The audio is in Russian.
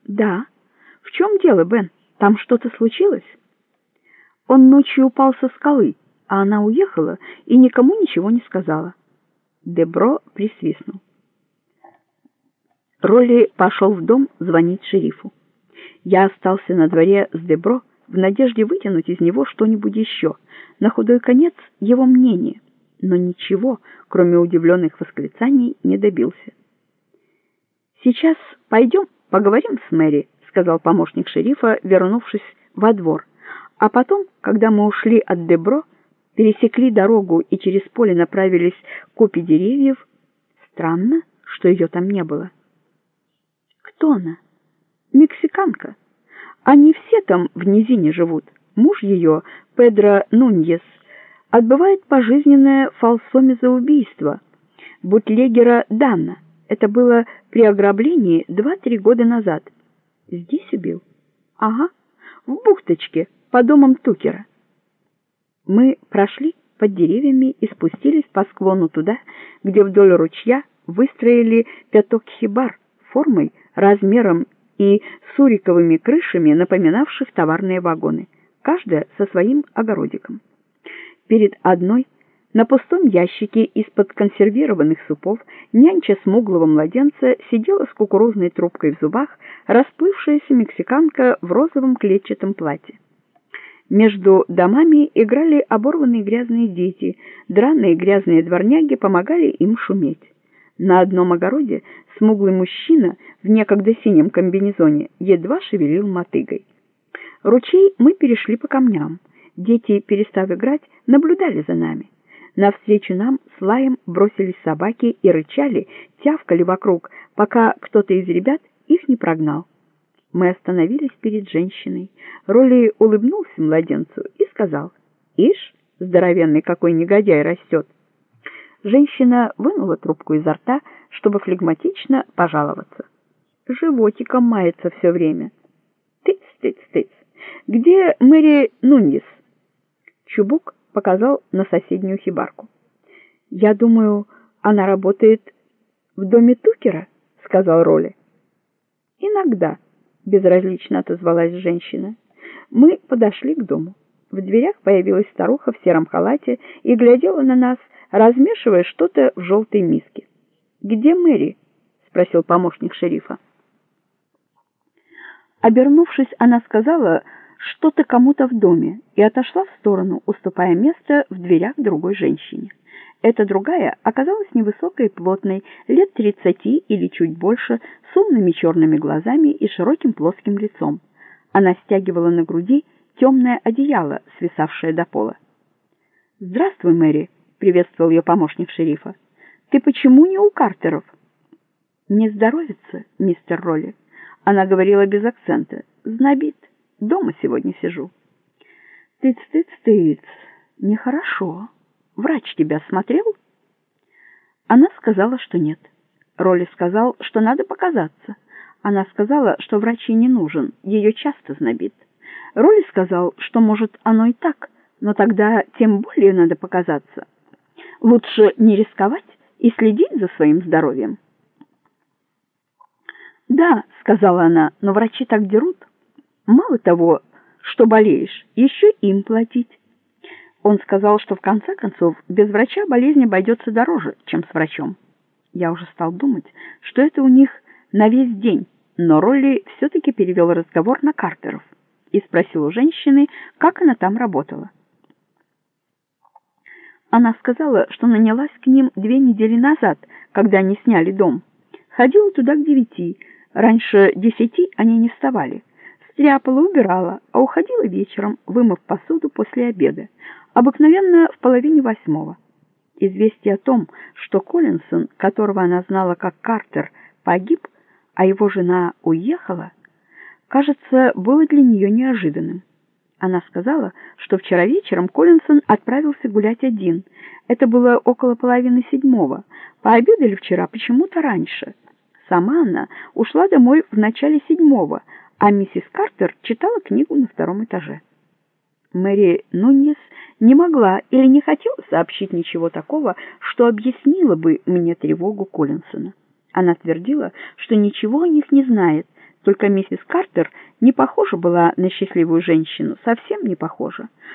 Да. В чем дело, Бен? Там что-то случилось? Он ночью упал со скалы, а она уехала и никому ничего не сказала. Дебро присвистнул. Ролли пошел в дом звонить шерифу. Я остался на дворе с Дебро в надежде вытянуть из него что-нибудь еще, на худой конец его мнение, но ничего, кроме удивленных восклицаний, не добился. «Сейчас пойдем поговорим с Мэри», — сказал помощник шерифа, вернувшись во двор. А потом, когда мы ушли от Дебро, пересекли дорогу и через поле направились к купе деревьев, странно, что ее там не было. Кто она? Мексиканка. Они все там в низине живут. Муж ее, Педро Нуньес, отбывает пожизненное фалсоме за убийство бутлегера Данна. Это было при ограблении 2-3 года назад. Здесь убил? Ага, в бухточке по домам Тукера. Мы прошли под деревьями и спустились по склону туда, где вдоль ручья выстроили пяток хибар формой, размером и суриковыми крышами, напоминавших товарные вагоны, каждая со своим огородиком. Перед одной на пустом ящике из-под консервированных супов нянча смуглого младенца сидела с кукурузной трубкой в зубах расплывшаяся мексиканка в розовом клетчатом платье. Между домами играли оборванные грязные дети, драные грязные дворняги помогали им шуметь. На одном огороде смуглый мужчина в некогда синем комбинезоне едва шевелил мотыгой. Ручей мы перешли по камням. Дети, перестав играть, наблюдали за нами. Навстречу нам с лаем бросились собаки и рычали, тявкали вокруг, пока кто-то из ребят их не прогнал. Мы остановились перед женщиной. Ролли улыбнулся младенцу и сказал: «Ишь, здоровенный какой негодяй растет!» Женщина вынула трубку изо рта, чтобы флегматично пожаловаться. Животиком мается все время. Тыц, тыц, тыц. Где Мэри Нуньес? Чубук показал на соседнюю хибарку. «Я думаю, она работает в доме Тукера», — сказал Ролли. «Иногда», — безразлично отозвалась женщина. Мы подошли к дому. В дверях появилась старуха в сером халате и глядела на нас, размешивая что-то в желтой миске. «Где Мэри?» — спросил помощник шерифа. Обернувшись, она сказала что-то кому-то в доме и отошла в сторону, уступая место в дверях другой женщине. Эта другая оказалась невысокой и плотной, лет 30 или чуть больше, с умными черными глазами и широким плоским лицом. Она стягивала на груди темное одеяло, свисавшее до пола. «Здравствуй, Мэри», — приветствовал ее помощник шерифа. «Ты почему не у Картеров?» «Не здоровится, мистер Ролли». Она говорила без акцента. «Знобит. Дома сегодня сижу». «Тыц-тыц-тыц. Нехорошо. Врач тебя смотрел?» Она сказала, что нет. Ролли сказал, что надо показаться. Она сказала, что врач ей не нужен, ее часто знобит. Ролли сказал, что, может, оно и так, но тогда тем более надо показаться. Лучше не рисковать и следить за своим здоровьем. «Да», — сказала она, — «но врачи так дерут. Мало того, что болеешь, еще им платить». Он сказал, что в конце концов без врача болезнь обойдется дороже, чем с врачом. Я уже стал думать, что это у них на весь день, но Ролли все-таки перевел разговор на Картеров и спросил у женщины, как она там работала. Она сказала, что нанялась к ним 2 недели назад, когда они сняли дом. Ходила туда к 9, раньше 10 они не вставали. Стряпала, убирала, а уходила вечером, вымыв посуду после обеда, обыкновенно в 7:30. Известие о том, что Коллинсон, которого она знала как Картер, погиб, а его жена уехала, кажется, было для нее неожиданным. Она сказала, что вчера вечером Коллинсон отправился гулять один. Это было около 6:30. Пообедали вчера почему-то раньше. Сама она ушла домой в начале 7, а миссис Картер читала книгу на 2-м этаже. Мэри Нуньес не могла или не хотела сообщить ничего такого, что объяснило бы мне тревогу Коллинсона. Она твердила, что ничего о них не знает, Только миссис Картер не похожа была на счастливую женщину, совсем не похожа.